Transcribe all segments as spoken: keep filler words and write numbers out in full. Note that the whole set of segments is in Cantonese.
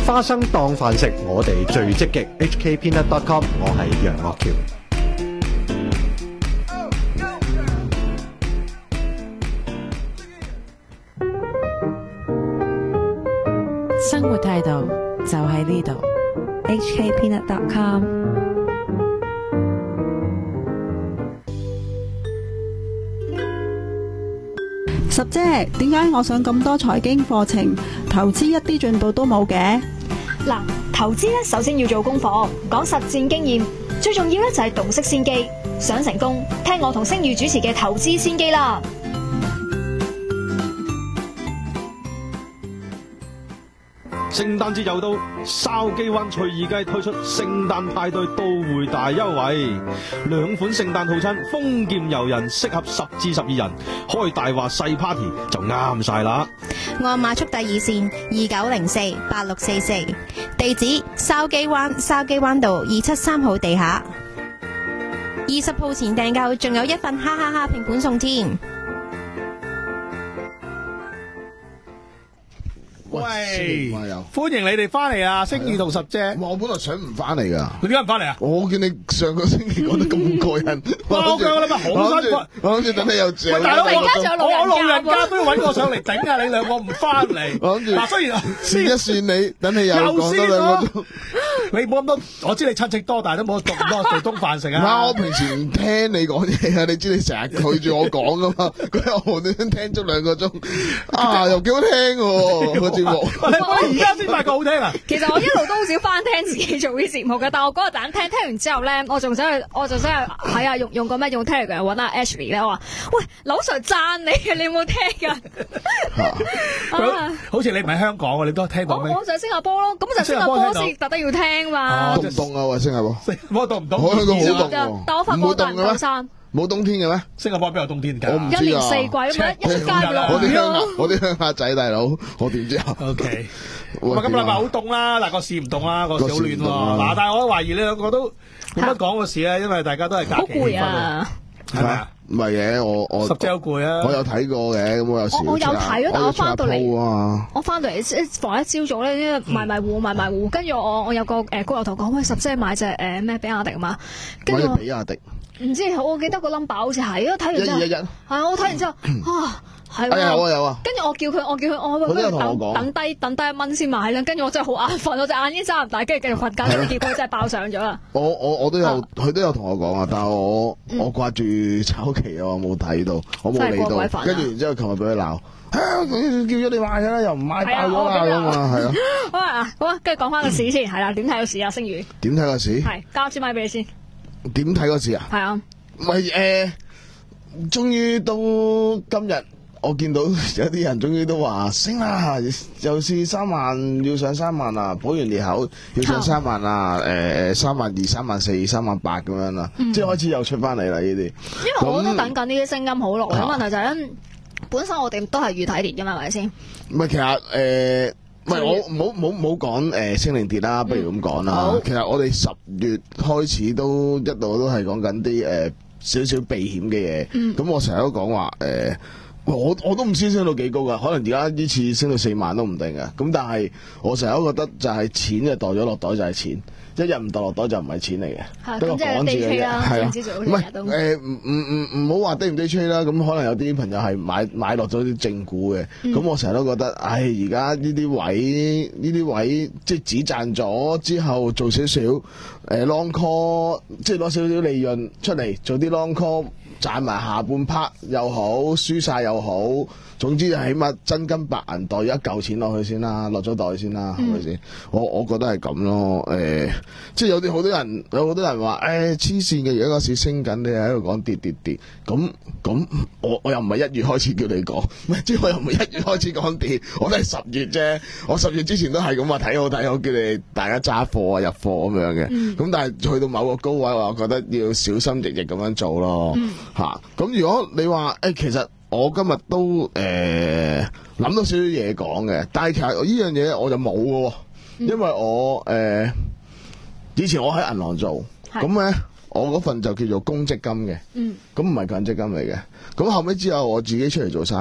花生當飯食，我哋最積極。H K Peanut dot com， 我係楊岳橋。 生活態度就喺呢度。 H K Peanut dot com。 十姐，點解我上咁多財經課程，投資一啲進步都冇嘅？ 嗱，投資咧首先要做功課，講實戰經驗，最重要咧就係洞悉先機。想成功，聽我同星宇主持嘅投資先機啦。 聖誕節又到，筲箕灣翠怡街推出聖誕派對到會大優惠，兩款聖誕套餐，豐儉由人，適合十至十二人，開大話細 party 就啱晒啦。 按碼速遞熱線二九零四八六四四，地址筲箕灣筲箕灣道二七三號地下，二十號前訂購仲有一份哈哈哈拼盤送添。 喂，歡迎你哋翻嚟啊！星宇同十姐， 我本來想唔翻嚟噶， 你點解唔翻嚟啊？ 我見你上個星期講得咁過癮， 我講啦嘛，好辛苦。 我諗住等你有借。 喂，大佬，我我老人家都要揾我上嚟頂啊！你兩個唔翻嚟， 我諗住嗱，雖然算一算你，等你又講多兩個鐘。 你冇咁多，我知你親戚多，但係都冇咁多地東飯食啊！ 唔係，我平時唔聽你講嘢啊！你知你成日拒住我講噶嘛？佢又無端端聽足兩個鐘，啊，又幾好聽喎個節目。 而家先發覺好聽啊！ 其實我一路都好少翻聽自己做啲節目嘅，但我嗰日等聽聽完之後咧，我仲想去，我仲想去係啊，用用個咩用 Telegram 揾阿 Ashley 咧，我話喂，劉 Sir 讚你嘅，你有冇聽㗎？ 啊、好似你唔喺香港喎，你都聽到咩？ 我就喺新加坡咯，咁就新加坡先特登要聽嘛。 凍唔凍啊？喂，新加坡， 新加坡凍唔凍？ 我香港好凍喎， 但我發覺好多人登山。 冇冬天嘅咩？ 新加坡邊有冬天㗎？ 我唔知啊。 一年四季咁樣，一出街就落我啲雨咯。 我啲鄉下仔大佬，我點知啊 ？O K， 咁啊，今禮拜好凍啦，但個市唔凍啦，個市好暖喎。嗱，但係我懷疑你兩個都冇乜講個市咧，因為大家都係假期氣氛啊，係咪啊？ 唔係嘅，我我十隻好攰啊！ 我有睇過嘅，咁我有時我我有睇咯，但我翻到嚟， 啊、 我翻到嚟一逢一朝早咧，因為迷迷糊迷迷糊，跟住我我有個誒高友同講，喂，十姐買隻誒咩比亞迪啊嘛，跟住比亞迪。 唔知我記得個 number 好似係，因為睇完之後一二一一， 係我睇完之後啊，係喎，有啊有啊。 跟住我叫佢，我叫佢，我不如等等低等低一蚊先買啦。跟住我真係好眼瞓，我隻眼已經睜唔大，跟住繼續瞓覺，結果真係爆上咗啦。 我我我都有，佢都有同我講啊，但係我我掛住炒期啊，我冇睇到，我冇理到。跟住然之後，琴日俾佢鬧，叫咗你買啦，又唔買爆咗啦咁啊，係啊。 好啊，好啊，跟住講翻個市先，係啦，點睇個市啊？星宇點睇個市？ 係交支咪俾你先。 點睇個市啊？ 係啊， 咪誒，終於到今日，我見到有啲人終於都話升啦，又是三萬，要上三萬啦，補完裂口要上三萬啦，誒誒三萬二、三萬四、三萬八咁樣啦，即係開始又出翻嚟啦呢啲。因為我都等緊呢啲聲音好耐，問題就係咧，本身我哋都係預睇跌嘅嘛，係咪先？ 唔係，其實誒。唔係我唔好唔好唔好講誒升定跌啦，不如咁講啦。其實我哋十月開始都一路都係講緊啲誒少少避險嘅嘢。咁、嗯、我成日都講話誒，我我都唔知升到幾高噶，可能而家呢次升到四萬都唔定噶。咁但係我成日都覺得就係錢就袋咗落袋就係錢。一日唔袋落袋就唔係錢嚟嘅，不過講字嘅啫，係啦，唔係誒唔唔唔唔好話 day 唔 day trade 啦，咁可能有啲朋友係買買落咗啲正股嘅，咁、嗯、我成日都覺得，唉而家呢啲位呢啲位即係只賺咗之後做少少誒 long call， 即係攞少少利潤出嚟做啲 long call， 賺埋下半 part 又好，輸晒又好。總之就起碼真金白銀袋咗一嚿錢落去先啦，落咗袋先啦，係咪先？我我覺得係咁咯，誒、欸，即係有啲好多人有好多人話，誒黐線嘅，而家個市升緊，你喺度講跌跌跌，咁咁我我又唔係一月開始叫你講，唔係即係我又唔係一月開始講跌，我都係十月啫，我十月之前都係咁話睇好睇好，叫你大家揸貨啊入貨咁樣嘅，咁、嗯、但係去到某個高位，我覺得要小心翼翼咁樣做咯，嚇、嗯。咁、啊、如果你話誒、欸、其實。我今日都誒諗、呃、到少少嘢講嘅，但係其實呢樣嘢我就冇嘅，因為我誒、呃、以前我喺銀行做，咁咧我嗰份就叫做公積金嘅，咁唔係強積金嚟嘅。咁後尾之後我自己出嚟做生意，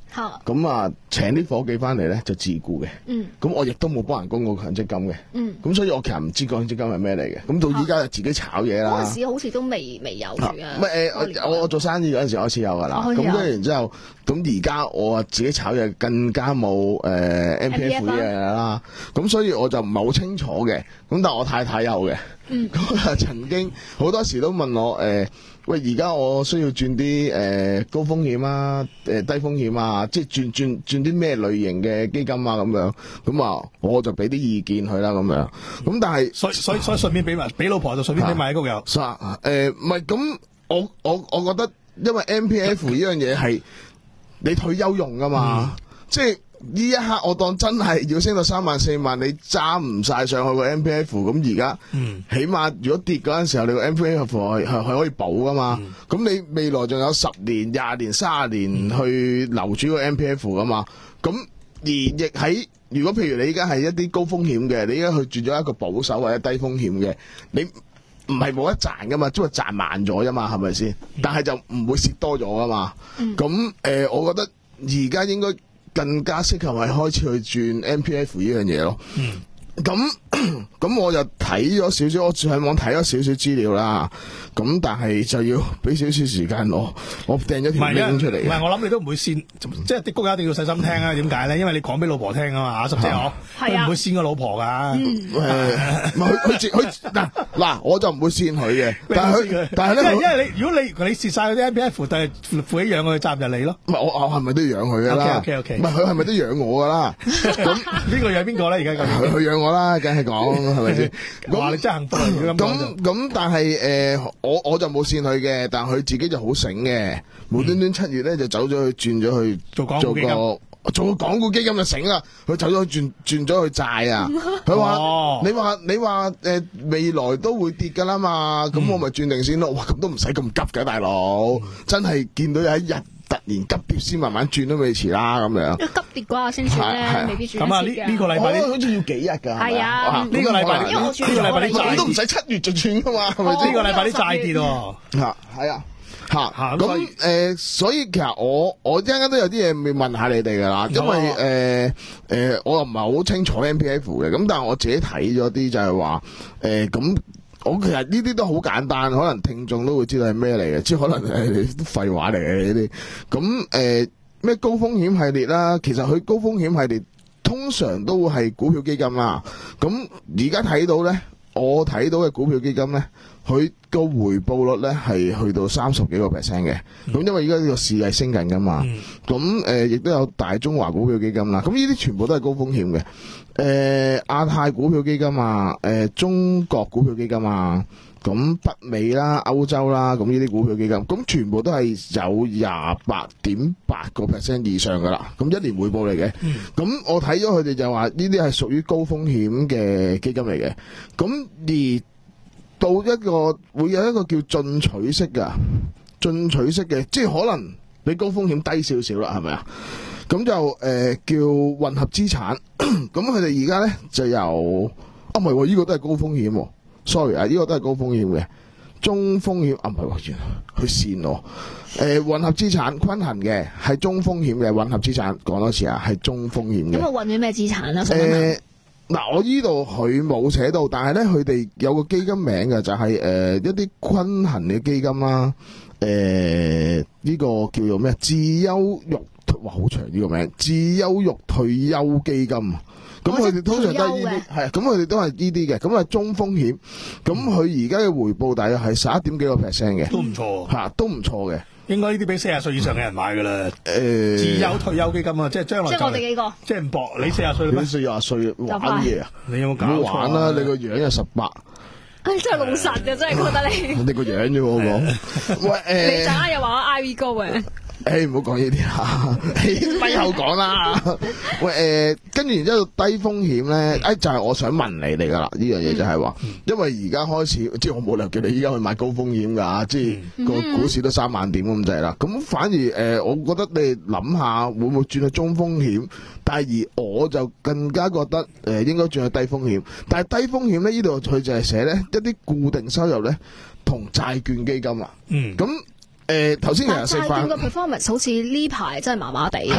咁啊請啲伙計翻嚟咧就自雇嘅。 嗯。 咁我亦都冇幫人供過強積金嘅。 嗯。 咁所以我其實唔知強積金係咩嚟嘅。咁到依家就自己炒嘢啦。 嗰陣時好似都未未有住啊。 唔係誒，我我做生意嗰陣時開始有㗎啦。咁跟住然之後，咁而家我啊自己炒嘢更加冇誒 M P F 呢樣嘢啦。咁所以我就唔係好清楚嘅。咁但係我太太有嘅。嗯。咁啊曾經好多時都問我誒。喂，而家我需要轉啲誒高風險啊，誒低風險啊，即係轉轉轉啲咩類型嘅基金啊咁樣，咁啊我就俾啲意見佢啦咁樣，咁但係所以所以所以順便俾埋俾老婆就順便俾埋喺屋有。 誒唔係咁，我我我覺得因為 M P F 呢樣嘢係你退休用噶嘛，嗯、即係。呢一刻我當真係要升到三萬四萬，你揸唔晒上去個 M P F， 咁而家起碼如果跌嗰陣時候，你個 M P F 係係可以補噶嘛？咁、嗯、你未來仲有十年、廿年、三十年去留住個 M P F 噶嘛？咁而亦喺如果譬如你而家係一啲高風險嘅，你而家去轉咗一個保守或者低風險嘅，你唔係冇得賺噶嘛？即係賺慢咗啫嘛，係咪先？但係就唔會蝕多咗噶嘛？咁誒、呃，我覺得而家應該。更加適合係開始去轉 M P F 呢樣嘢咯。咁咁我就睇咗少少，我上網睇咗少少資料啦。咁但係就要俾少少時間我，我掟咗條 link 出嚟。 唔係我諗你都唔會先，即係啲谷友一定要細心聽啊。點解咧？因為你講俾老婆聽啊嘛，阿十姐我佢唔會先個老婆噶。誒， 唔係佢佢佢嗱嗱，我就唔會先佢嘅。但係佢但係咧， 因為你如果你你蝕晒嗰啲 M P F，但係負起養佢責任就你咯。 唔係我我係咪都要養佢噶啦 ？OK OK， 唔係佢係咪都養我噶啦？咁邊個養邊個咧？而家佢佢養我啦，梗係講係咪先？ 哇！你真係幸福啊！如果咁咁咁，但係誒，我我就冇線佢嘅，但係佢自己就好醒嘅，無端端七月咧就走咗去轉咗去做港股基金， 做個港股基金就醒啦。佢走咗去轉轉咗去債啊！佢話你話你話誒未來都會跌噶啦嘛，咁我咪轉定先咯。哇！咁都唔使咁急嘅，大佬，真係見到有一日。突然急跌先慢慢轉都未遲啦，咁樣。 急跌嗰下先轉咧，未必轉得切嘅。 咁啊，呢呢個禮拜好似要幾日㗎？ 係啊， 呢個禮拜呢個禮拜啲債都唔使七月就轉㗎嘛，係咪先？ 呢個禮拜啲債跌喎。 嚇，係啊，嚇。咁誒，所以其實我我一陣間都有啲嘢要問下你哋㗎啦，因為誒誒，我又唔係好清楚 M P F 嘅，咁但係我自己睇咗啲就係話誒咁。我其實呢啲都好簡單，可能聽眾都會知道係咩嚟嘅，即係可能係啲廢話嚟嘅呢啲。咁誒咩高風險系列啦，其實佢高風險系列通常都會係股票基金啦。咁而家睇到咧，我睇到嘅股票基金咧，佢個回報率咧係去到三十幾個 percent 嘅。咁、嗯、因為而家呢個市係升緊噶嘛，咁誒亦都有大中華股票基金啦。咁呢啲全部都係高風險嘅。誒、呃、亞太股票基金啊，誒、呃、中國股票基金啊，咁北美啦、歐洲啦，咁呢啲股票基金，咁全部都係有廿八點八個 percent 以上噶啦，咁一年回報嚟嘅。咁、嗯、我睇咗佢哋就話呢啲係屬於高風險嘅基金嚟嘅。咁而到一個會有一個叫進取式噶，進取式嘅，即係可能比高風險低少少啦，係咪啊？咁就誒、呃、叫混合資產，咁佢哋而家咧就由啊唔係喎，呢、這個都係高風險喎 ，sorry 啊，呢、這個都係高風險嘅，中風險啊唔係喎，原來佢線喎，誒、呃、混合資產均衡嘅係中風險嘅混合資產，講多次啊，係中風險嘅。 咁啊混咗咩資產啊？ 誒嗱，我呢度佢冇寫到，但係咧佢哋有個基金名嘅，就係、是、誒、呃、一啲均衡嘅基金啦，誒、呃、呢、這個叫做咩？自優育。哇，好長呢個名，自優育退休基金，咁佢哋通常都係呢啲，係，咁佢哋都係呢啲嘅，咁係中風險，咁佢而家嘅回報大約係十一點幾個 percent 嘅， 都唔錯， 吓，都唔錯嘅， 應該呢啲俾四十歲以上嘅人買噶啦，誒、 嗯， 自優退休基金啊，即係將來， 即係我哋幾個， 即係唔搏，你四十歲啦咩？ 你四十歲玩嘢啊？ 你有冇搞錯？唔好玩啦，你個樣又十八。 唉，真係老實嘅，真係覺得你。 你個樣啫，我講。喂，誒， 你陣間又話我 I V 高嘅。 誒，唔好講呢啲啦，咪後講啦。喂，誒、呃，跟住然之後低風險咧，誒就係、是、我想問你哋噶啦，呢樣嘢就係話，因為而家開始，即係我冇理由叫你依家去買高風險噶，即係個股市都三萬點咁滯啦。咁反而誒、呃，我覺得你諗下會唔會轉去中風險？但係而我就更加覺得誒、呃，應該轉去低風險。但係低風險咧，呢度佢就係寫咧一啲固定收入咧，同債券基金啊。嗯。咁。誒頭先其實食飯， 但係債券嘅 performance 好似呢排真係麻麻地。 係啦，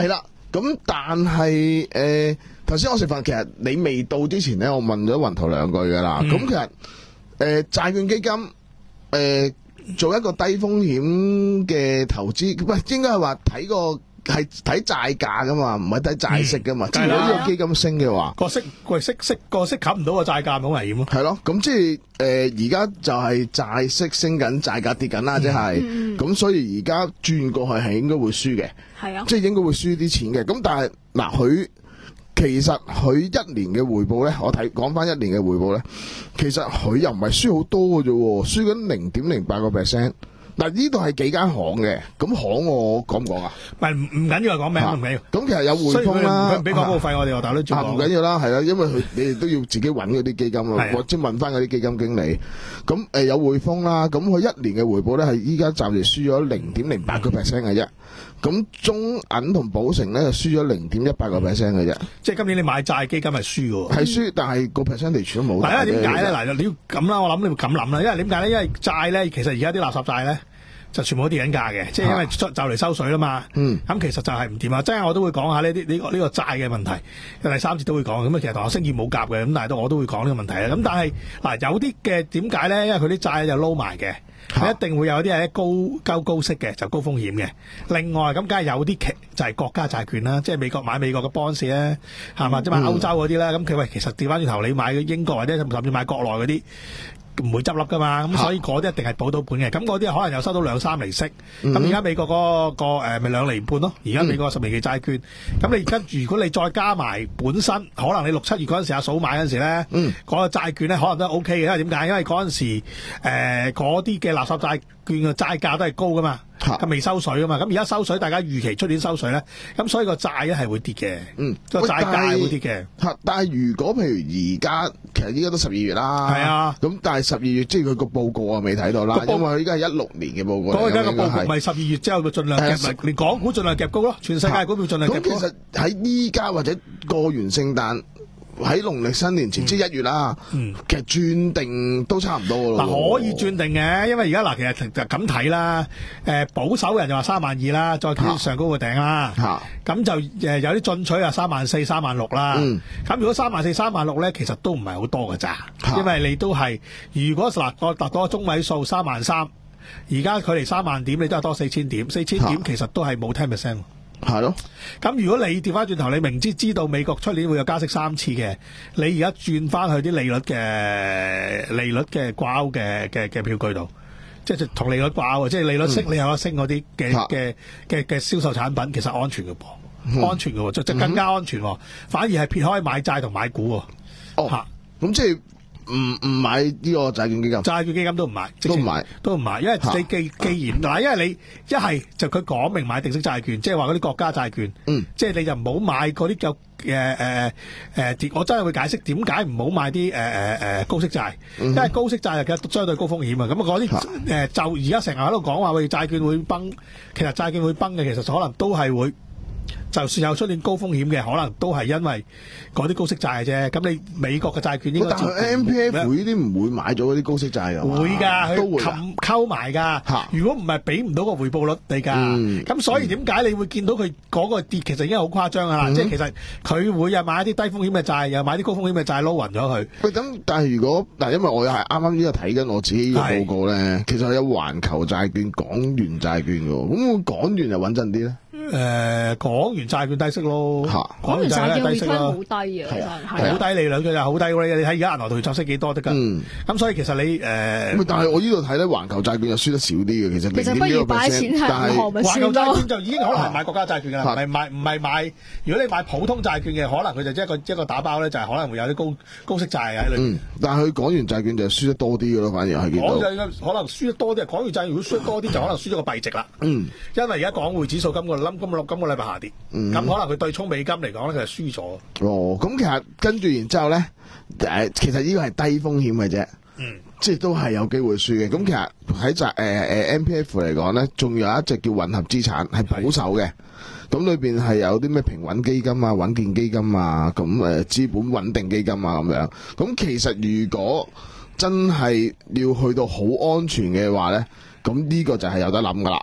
咁但係誒頭先我食飯，其實你未到之前咧，我問咗雲頭兩句㗎啦。咁、嗯、其實誒、呃、債券基金誒、呃、做一個低風險嘅投資，唔係應該係話睇個。係睇債價噶嘛，唔係睇債息噶嘛。即係如果呢個基金升嘅話， 個息個息息個息冚唔到個債價，好危險咯。 係咯，咁即係誒而家就係債息升緊，債價跌緊啦，即係咁，所以而家轉過去係應該會輸嘅。係啊，即係應該會輸啲錢嘅。咁但係嗱，佢其實佢一年嘅回報咧，我睇講翻一年嘅回報咧，其實佢又唔係輸好多嘅啫，輸緊零點零八個 percent。嗱，呢度係幾間行嘅，咁行我講唔講啊？ 唔係唔唔緊要，講名唔緊要。 咁其實有匯豐啦， 佢唔俾廣告費我哋，我大佬照講。 唔緊要啦，係啦，因為佢你哋都要自己揾嗰啲基金啊，或者問翻嗰啲基金經理。咁誒有匯豐啦，咁佢一年嘅回報咧係依家暫時輸咗零點零八個 percent 嘅啫。咁中銀同寶城咧就輸咗零點一八個 percent 嘅啫。即係今年你買債基金係輸嘅。係輸，但係個 percentage 都冇。 嗱，因為點解咧？嗱，你要咁啦，我諗你會咁諗啦。因為點解咧？因為債咧，其實而家啲垃圾債咧。就全部都跌緊價嘅，即係因為就嚟收水啦嘛。嗯，咁其實就係唔掂啊！即係我都會講下呢啲呢個呢個債嘅問題，第三節都會講。咁啊，其實同我星業冇夾嘅，咁但係都我都會講呢個問題啊。咁但係嗱，有啲嘅點解咧？因為佢啲債就撈埋嘅，一定會有啲係高高高息嘅，就高風險嘅。另外咁，梗係有啲期就係國家債券啦，即係美國買美國嘅 bonds 咧，係嘛？即係買歐洲嗰啲咧。咁佢喂，其實調翻轉頭，你買英國或者甚至買國內嗰啲。唔會執笠噶嘛，咁所以嗰啲一定係保到本嘅。咁嗰啲可能又收到兩三厘息。咁而家美國嗰、嗰個誒咪兩厘半咯。而家美國十年期債券，咁、嗯、你跟住如果你再加埋本身，可能你六七月嗰陣時阿嫂買嗰陣時咧，嗰、嗯、個債券咧可能都 O K 嘅。因為點解？因為嗰陣時誒嗰啲嘅垃圾債券嘅債價都係高噶嘛。咁未收水啊嘛，咁而家收水，大家預期出年收水咧，咁所以個債咧係會跌嘅，嗯，個債價會跌嘅。嚇，但係如果譬如而家其實依家都十二月啦，係啊，咁但係十二月即係佢個報告啊未睇到啦，因為佢依家係一六年嘅報告。咁而家個報告咪十二月之後，佢盡量夾埋，連港股盡量夾高咯，全世界股票盡量夾高。咁其實喺依家或者過完聖誕。喺農曆新年前，嗯、即係一月啦，嗯、其實轉定都差唔多咯。嗱，可以轉定嘅，因為而家嗱，其實就咁睇啦。誒，保守人就話三萬二啦，再加上高個頂啦。嚇、啊，咁就誒有啲進取啊，三萬四、三萬六啦。咁、嗯、如果三萬四、三萬六咧，其實都唔係好多㗎咋，啊、因為你都係如果嗱個達到個中位數三萬三，而家距離三萬點，你都係多四千點，四千點其實都係冇 ten percent。 係咯， 咁如果你調翻轉頭，你明知知道美國出年會有加息三次嘅，你而家轉翻去啲利率嘅利率嘅掛鈎嘅嘅嘅票據度，即係同利率掛鈎，即係利率升，嗯、你有得升嗰啲嘅嘅嘅嘅銷售產品，其實安全嘅噃，嗯、安全嘅，就就更加安全，嗯、反而係撇開買債同買股。 哦，吓，咁即係。唔唔買呢個債券基金，債券基金都唔買， 都唔買， 都唔買，因為你既既然嗱，因為你一係就佢講明買定息債券，即係話嗰啲國家債券，嗯，即係你就唔好買嗰啲叫誒誒誒，我真係會解釋點解唔好買啲誒誒誒高息債，嗯、因為高息債其實相對高風險啊。咁嗰啲誒就而家成日喺度講話喂債券會崩，其實債券會崩嘅，其實可能都係會。就算有出現高風險嘅，可能都係因為嗰啲高息債嘅啫。咁你美國嘅債券應該，但係 M P F 呢啲唔會買咗嗰啲高息債㗎。會㗎，佢冚溝埋㗎。如果唔係俾唔到個回報率你㗎。咁、嗯、所以點解你會見到佢嗰個跌其實已經好誇張㗎啦？嗯、即係其實佢會又買一啲低風險嘅債，又買啲高風險嘅債撈勻咗佢。喂，咁但係如果嗱，因為我又係啱啱呢個睇緊我自己嘅報告咧，其實有環球債券、港元債券㗎。咁港元就穩陣啲咧？誒、呃，港元債券低息咯， 港元債券利率好低啊， 好低利率嘅，好低嘅。你睇而家銀行同佢拆息幾多得噶？咁、嗯、所以其實你誒，呃、 但係我呢度睇咧，環球債券就輸得少啲嘅。其實其實不如擺錢係銀行咪算咯。環球債券就已經可能係買國家債券噶啦，唔係買唔係買。如果你買普通債券嘅，可能佢就即係一個一個打包咧，就係可能會有啲高高息債喺裏面。嗯、但係佢港元債券就輸得多啲嘅咯，反而係見到。 可能輸得多啲，港元債券如果輸得多啲，就可能輸咗個幣值啦。嗯，因為而家港匯指數今個冧今個今個禮拜下跌，咁、嗯、可能佢對沖美金嚟講咧，佢係輸咗。 哦，咁其實跟住然之後咧，誒，其實呢個係低風險嘅啫，嗯，即係都係有機會輸嘅。咁、嗯、其實喺就誒誒 M P F 嚟講咧，仲有一隻叫混合資產，係保守嘅。咁裏邊係有啲咩平穩基金啊、穩健基金啊、咁誒資本穩定基金啊咁樣。咁其實如果真係要去到好安全嘅話咧，咁呢個就係有得諗噶啦。咁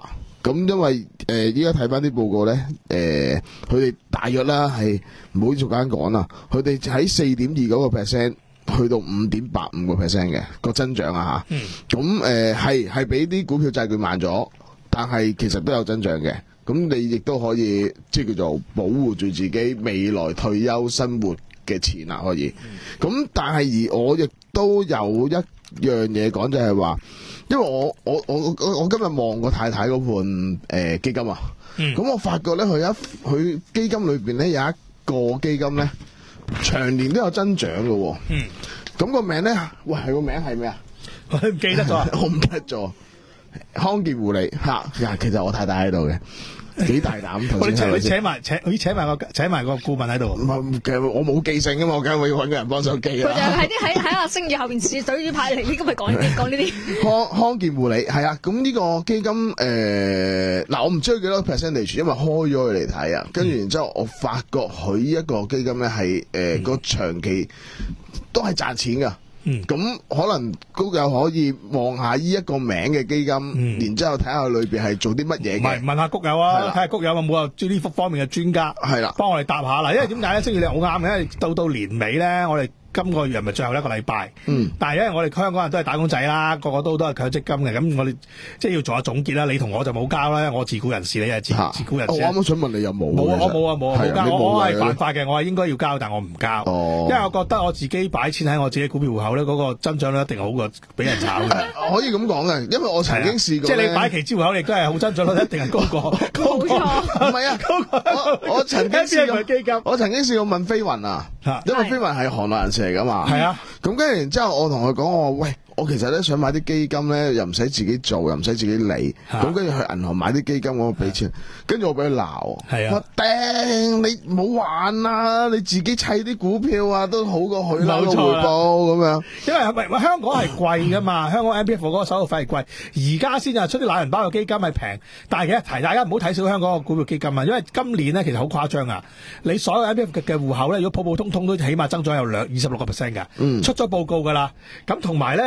咁因為誒依家睇翻啲報告咧，誒佢哋大約啦係唔好逐間講啦，佢哋喺四點二九個 percent 去到五點八五個 percent 嘅個增長啊嚇。咁誒係係比啲股票債券慢咗，但係其實都有增長嘅。咁你亦都可以即係叫做保護住自己未來退休生活嘅錢啊，可以。咁但係而我亦都有一樣嘢講，就係話，因為我我我我我今日望過太太嗰盤誒、呃、基金啊，咁、嗯、我發覺咧佢一佢基金裏邊咧有一個基金咧長年都有增長嘅喎。嗯，咁個名咧，喂，係個名係咩啊？ 我唔記得咗， 我唔記得咗。康健護理嚇，其實我太太喺度嘅。幾大膽！ 我請你請埋請，佢請埋個請埋個顧問喺度。 唔係，其實我冇記性噶嘛，我梗係會揾個人幫手記啊。 佢就喺啲喺喺阿星宇後邊試對住派嚟，呢個咪講呢啲講呢啲。 康康健護理係啊，咁呢個基金誒嗱，我唔知佢幾多 percentage，因為開咗佢嚟睇啊，跟住然之後我發覺佢呢一個基金咧係誒個長期都係賺錢㗎。嗯，咁可能都有可以望下呢一個名嘅基金，嗯、然之後睇下裏邊係做啲乜嘢嘅。唔係問下谷友啊，睇下谷友有冇啊呢幅方面嘅專家，係啦，幫我哋答下啦。因為點解咧？星宇你好啱嘅，因為到到年尾咧，我哋今個月係咪最後一個禮拜？嗯，但係因為我哋香港人都係打工仔啦，個個都都係強積金嘅，咁我哋即係要做下總結啦。你同我就冇交啦，我自僱人士，你係自自僱人士。 我啱啱想問你有冇？ 冇啊！我冇啊！冇啊！冇交。我係犯法嘅，我係應該要交，但我唔交。哦，因為我覺得我自己擺錢喺我自己股票戶口咧，嗰個增長率一定好過俾人炒嘅。 可以咁講嘅，因為我曾經試過。 即係你擺期資戶口，亦都係好增長率，一定係高過。 冇錯。 唔係啊，我我曾經試過基金，我曾經試過問飛雲啊，因為飛雲係行內人士嚟噶嘛。係啊。咁跟住然之後，我同佢講我喂，我其實咧想買啲基金咧，又唔使自己做，又唔使自己理。咁跟住去銀行買啲基金，我俾錢，跟住我俾佢鬧。係啊，頂你唔好玩啦！你自己砌啲股票啊，都好過佢啦，個回報咁樣。因為係咪香港係貴噶嘛？香港 M P F 嗰個手續費係貴，而家先至出啲懶人包嘅基金係平。但係其實提大家唔好睇小香港個股票基金啊，因為今年咧其實好誇張啊！你所有 M P F 嘅戶口咧，如果普普通通都起碼增長有兩二十六個 percent 㗎。嗯，出咗報告㗎啦。咁同埋咧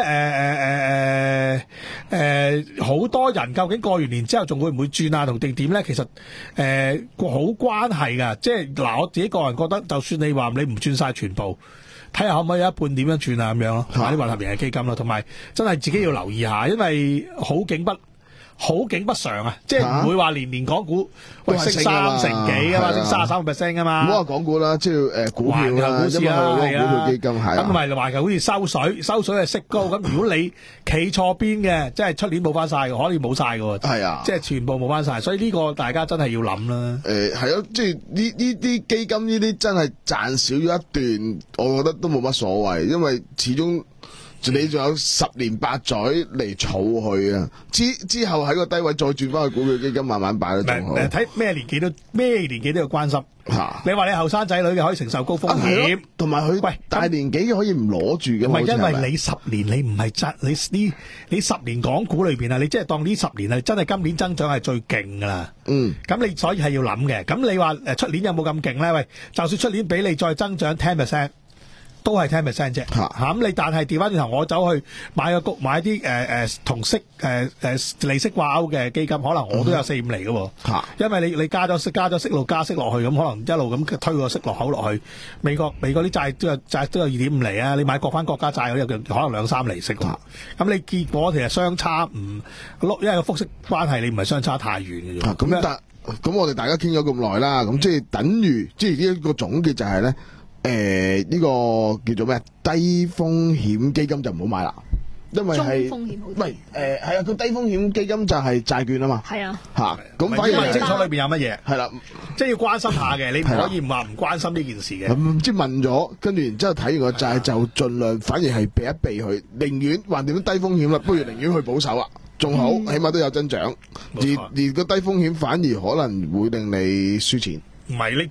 誒誒誒誒誒好多人究竟過完年之後仲會唔會轉啊？同定點咧？其實誒好、呃、關係㗎。即係嗱，我自己個人覺得，就算你話你唔轉晒全部，睇下可唔可以有一半點樣轉啊咁樣咯，買啲混合型嘅基金咯，同埋真係自己要留意下，因為好景不好景不常啊！即係唔會話年年港股喂升三成幾啊嘛，升三十三個 percent 啊嘛。唔好話港股啦，即係誒股票啦，因為好多股票基金係咁，同埋環球好似收水，收水係息高。咁如果你企錯邊嘅，即係出年冇翻晒嘅，可以冇晒嘅。係啊，即係全部冇翻晒。所以呢個大家真係要諗啦。誒係咯，即係呢呢啲基金呢啲真係賺少咗一段，我覺得都冇乜所謂，因為始終。你仲有十年八載嚟儲佢啊！之之後喺個低位再轉翻去股票基金，慢慢擺都仲好。睇咩年紀都咩年紀都要關心。嚇！你話你後生仔女嘅可以承受高風險，同埋佢喂大年紀嘅可以唔攞住嘅。唔係因為你十年你唔係真你呢你十年港股裏邊啊，你即係當呢十年係真係今年增長係最勁㗎啦。嗯。咁你所以係要諗嘅。咁你話誒出年有冇咁勁咧？喂，就算出年俾你再增長 ten percent。都係 ten percent 啫，嚇咁你但係調翻轉頭，我走去買個谷買啲誒誒同息誒誒、呃、利息掛鈎嘅基金，可能我都有四五厘嘅喎，嚇，因為你你加咗息加咗息路加息落去，咁可能一路咁推個息落口落去，美國美國啲債都有債都有二點五厘啊，你買國翻國家債嗰啲可能兩三厘息，咁你結果其實相差唔，因為個複息關係你唔係相差太遠嘅啫。咁但咁我哋大家傾咗咁耐啦，咁即係等於即係呢一個總結就係咧。誒，呢、呃這個叫做咩？低風險基金就唔好買啦，因為係中風險好。唔係誒，係啊，個低風險基金就係債券啊嘛。係啊，吓咁反而問清楚裏邊有乜嘢。係啦，即係要關心下嘅，你唔可以唔話唔關心呢件事嘅。唔知問咗，跟住然之後睇完個債就盡量，反而係避一避佢，寧願還掂低風險啦，不如寧願去保守啦，仲好，嗯、起碼都有增長。而而個低風險反而可能會令你輸錢。唔係你。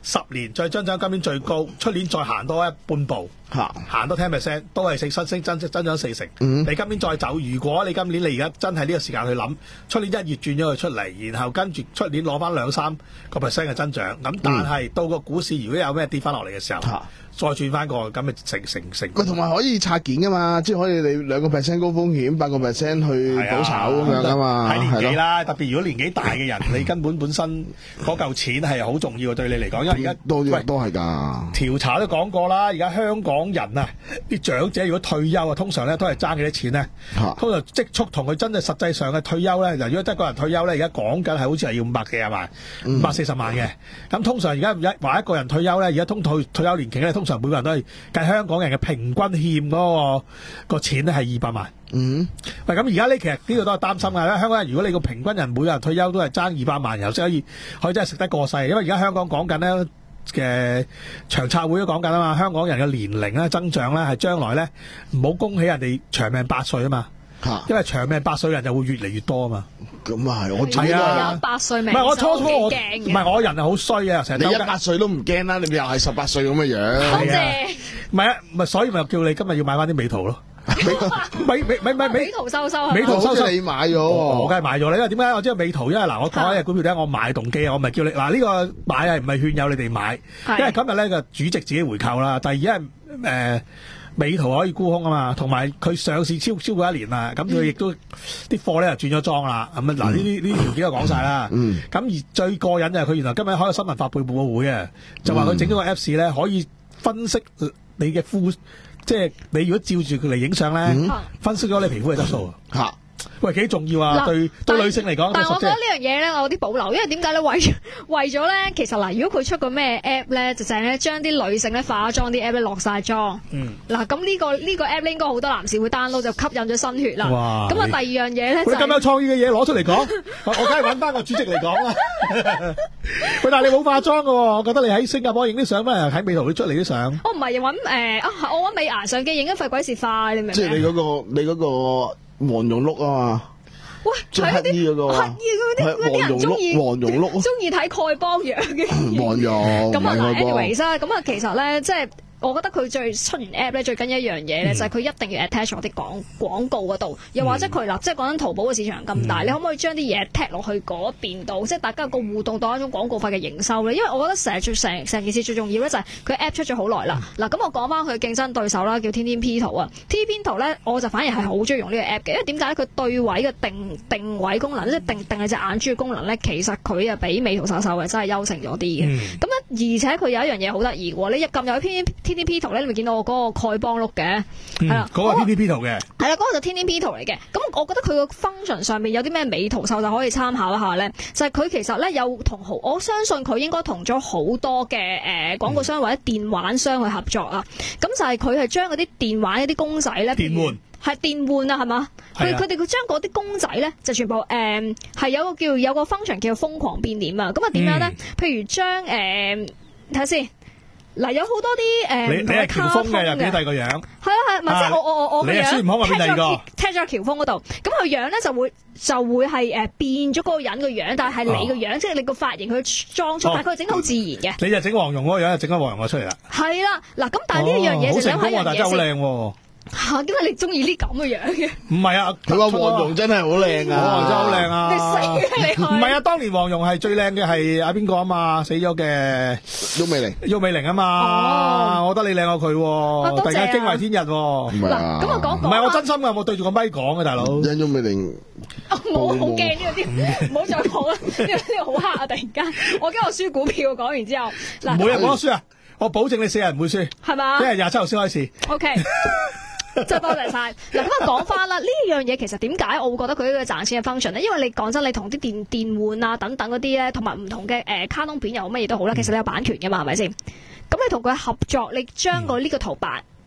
十年再增長今年最高，出年再行多一半步， 嚇行多 ten percent 都係升新升增增長四成。 嗯你今年再走，如果你今年你而家真係呢個時間去諗，出年一月轉咗佢出嚟，然後跟住出年攞翻兩三個 percent 嘅增長，咁但係到個股市如果有咩跌翻落嚟嘅時候， 嚇再轉翻個咁嘅成成成。 喂，同埋可以拆件噶嘛，即係可以你兩個 percent 高風險，八個 percent 去補炒咁樣噶嘛， 睇年紀係咯。 啦，特別如果年紀大嘅人，你根本本身嗰嚿錢係好重要嘅對你嚟講，因為而家多喂都係㗎。 調查都講過啦，而家香港人啊，啲長者如果退休啊，通常咧都係爭幾多錢咧？ 嚇通常積蓄同佢真係實際上嘅退休咧，嗱，如果得個人退休咧，而家講緊係好似係要五百幾廿萬、五百四十萬嘅。咁通常而家一話一個人退休咧，而家通退退休年期咧，通常每個人都係計香港人嘅平均欠嗰個個錢咧係二百萬。 嗯， 喂，咁而家呢，其實呢個都係擔心㗎。香港人如果你個平均人每個人退休都係爭二百萬，然後先可以可以真係食得過世。因為而家香港講緊咧嘅長策會都講緊啊嘛，香港人嘅年齡咧增長咧係將來咧唔好恭喜人哋長命百歲啊嘛。 嚇因為長命百歲人就會越嚟越多啊嘛。 咁啊係，我自己係啊有百歲命， 唔係我初初我唔驚嘅係我人係好衰啊，成日你兜街一百歲都唔驚啦，你咪又係十八歲咁嘅樣。 多係啊謝唔係啊，咪所以咪叫你今日要買翻啲美圖咯。美美美美美美圖秀秀係嘛美圖好似你買咗喎， 我梗係買咗啦，因為點解我知道美圖？因為嗱，我講一隻股票咧，我買動機啊，我唔係叫你嗱呢個買係唔係勸誘你哋買？ 係因為今日咧個主席自己回購啦，第二因為誒美圖可以沽空啊嘛，同埋佢上市超超過一年啦，咁佢亦都啲貨咧就轉咗裝啦，咁啊嗱呢啲呢啲條件都講晒啦。 嗯咁而最過癮就係佢原來今日開個新聞發佈會嘅，就話佢整咗個 Apps 咧可以分析你嘅膚。即係你如果照住佢嚟影相咧， 嗯分析咗你皮膚嘅質素。 嚇喂，幾重要啊！ 嗱對但對女性嚟講， 但係我覺得即係呢樣嘢咧，我有啲保留，因為點解咧？為咗為咗咧，其實嗱，如果佢出個咩 app 咧，就淨係咧將啲女性咧化妝啲 app 咧落晒妝。 嗯， 嗱，咁呢個呢個 app 咧應該好多男士會 download 就吸引咗新血啦。 哇咁啊， 你第二樣嘢咧就喂，咁有係創意嘅嘢攞出嚟講，我我梗係揾翻個主席嚟講啦。喂，但係你冇化妝嘅喎，我覺得你喺新加坡影啲相，咩喺美圖會出嚟啲相？ 我唔係揾誒啊，我揾美顏相機影一費鬼事快，你明唔即係你明啊？ 嗰個你嗰個黃蓉碌啊嘛， 喂， 即係係乞衣嗰個啊乞衣嗰啲嗰啲人中意黃蓉碌， 中意睇丐幫樣嘅。 黃蓉咁啊嗱唔係我幫 ，anyways 啦，咁啊其實咧，即係我覺得佢最出完 app 咧，最緊要一樣嘢咧，就係佢一定要 attach 我啲廣廣告嗰度，又或者佢嗱，即係講緊淘寶嘅市場咁大，你可唔可以將啲嘢踢落去嗰邊度，即係大家個互動當一種廣告費嘅營收咧？因為我覺得成日最成成件事最重要咧，就係佢 app 出咗好耐啦。嗱，咁我講翻佢競爭對手啦，叫天天 P 圖啊。天天 P 圖咧，我就反而係好中意用呢個 app 嘅，因為點解咧？佢對位嘅定定位功能，即係定定係隻眼珠嘅功能咧，其實佢啊比美圖秀秀嘅真係優勝咗啲嘅。咁啊、而且佢有一樣嘢好得意喎，你一撳入去天天 P 圖咧，你咪見到我嗰個丐幫碌嘅，係啦、 嗰個 P P P 圖嘅， 係啦，嗰、個就天天 P 圖嚟嘅。咁我覺得佢個 function 上面有啲咩美圖秀就可以參考一下咧。就係、佢其實咧有同好，我相信佢應該同咗好多嘅誒、呃、廣告商或者電玩商去合作啊。咁就係佢係將嗰啲電玩一啲公仔咧， 電玩係電玩啊，係嘛？佢係啊佢哋佢將嗰啲公仔咧就全部誒係、呃、有個叫有個 function 叫做瘋狂變臉啊。咁啊點樣咧？ 嗯譬如將誒睇下先。嗱，有好多啲誒你你係喬峰嘅，又變第二個樣。 係啊係，咪即係我我我我個樣你係孫悟空啊變第二個踢咗去喬峰嗰度，咁佢樣咧就會就會係誒變咗嗰個人個樣，但係你個樣，即係你個髮型佢裝出， 哦但係佢整得好自然嘅。 你就整黃蓉嗰個樣，就整咗黃蓉我出嚟啦。 係啦，嗱咁但係呢樣嘢哦好就想係一成功喎，但係真係好樣嘢先靚喎。 嚇，點解你中意呢咁嘅樣嘅？ 唔係啊， 佢話黃蓉真係好靚黃蓉真係好靚啊！ 啊！ 你死啊你唔係啊，當年黃蓉係最靚嘅係阿邊個啊嘛，死咗嘅郁美玲， 郁美玲啊嘛，我覺得你靚過佢喎，突多謝啊然間驚為天人喎。 嗱， 唔係啊， 咁我講講唔係我真心㗎，我對住個咪講嘅大佬。 因郁美玲冇好驚呢個啲，唔好再講啦，呢個呢個好黑啊！突然間，我驚我輸股票講完之後，嗱， 每日講得輸啊！我保證你四日唔會輸， 係嘛一日廿七號先開始。 ？OK。真係多謝晒。嗱，咁啊講翻啦，呢樣嘢其實點解我會覺得佢呢個賺錢嘅 function 咧？因為你講真，你同啲電電玩啊等等嗰啲咧，同埋唔同嘅誒、呃、卡通片又乜嘢都好啦，其實你有版權嘅嘛，係咪先？咁你同佢合作，你將個呢個圖擺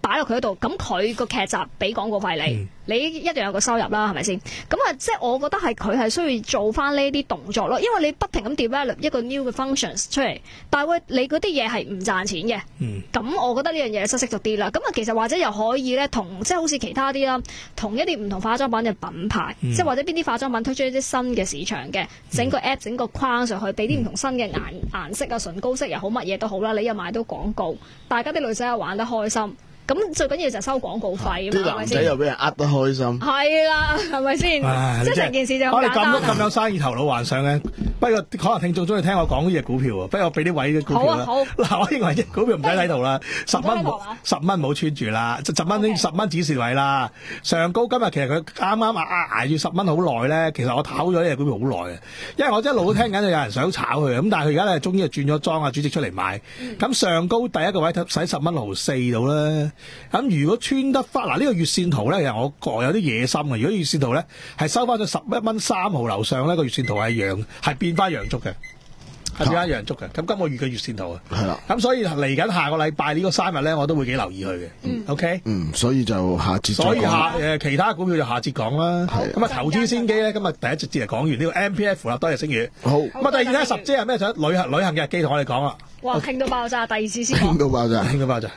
擺落佢嗰度，咁佢個劇集俾廣告費你， 嗯、 你一定有個收入啦，係咪先？咁啊，即係我覺得係佢係需要做翻呢啲動作咯，因為你不停咁 develop 一個 new 嘅 functions 出嚟，但係你嗰啲嘢係唔賺錢嘅。咁、嗯、我覺得呢樣嘢失色咗啲啦。咁啊，其實或者又可以咧，同即係好似其他啲啦，同一啲唔同化妝品嘅品牌，嗯、即係或者邊啲化妝品推出一啲新嘅市場嘅，整個 app 整個框上去，俾啲唔同新嘅顏顏色啊、唇膏色又好，乜嘢都好啦，你又買到廣告，大家啲女仔又玩得開心。咁最緊要就係收廣告費啊嘛， 啲男仔又俾人呃得開心， 係啦，係咪先？即係成件事就我哋咁簡單。 咁咁有生意頭腦幻想嘅，不過可能聽眾中意聽我講呢隻股票喎，不如我俾啲位嘅股票啦。 好啊，好。 嗱，我認為隻股票唔使睇圖啦，十蚊冇十蚊冇穿住啦，十蚊十蚊指示位啦。上高今日其實佢啱啱捱捱住十蚊好耐咧，其實我炒咗呢隻股票好耐嘅，因為我一路都聽緊有人想炒佢，咁但係佢而家咧終於就轉咗莊啊，主席出嚟買。咁、嗯、上高第一個位使十蚊六毫四度啦。咁如果穿得翻嗱呢個月線圖咧，其實我個有啲野心嘅。如果月線圖咧係收翻咗十一蚊三毫樓上咧，個月線圖係陽係變翻陽燭嘅，係變翻陽燭嘅。咁今個月嘅月線圖啊，係啦。咁所以嚟緊下個禮拜呢個三日咧，我都會幾留意佢嘅。嗯，OK。嗯， 所以就下節。 所以下誒其他股票就下節講啦。咁啊，投資先機咧，今日第一節節嚟講完呢個 M P F 啦，多謝星宇。好。咁啊，第二睇十姐係咩？就旅行旅行嘅日記同我哋講啦。 哇！興到爆炸，第二次先講。 興到爆炸， 興到爆炸。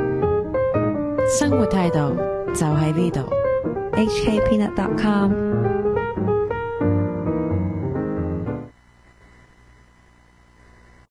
生活態度就喺呢度。 H K Peanut dot com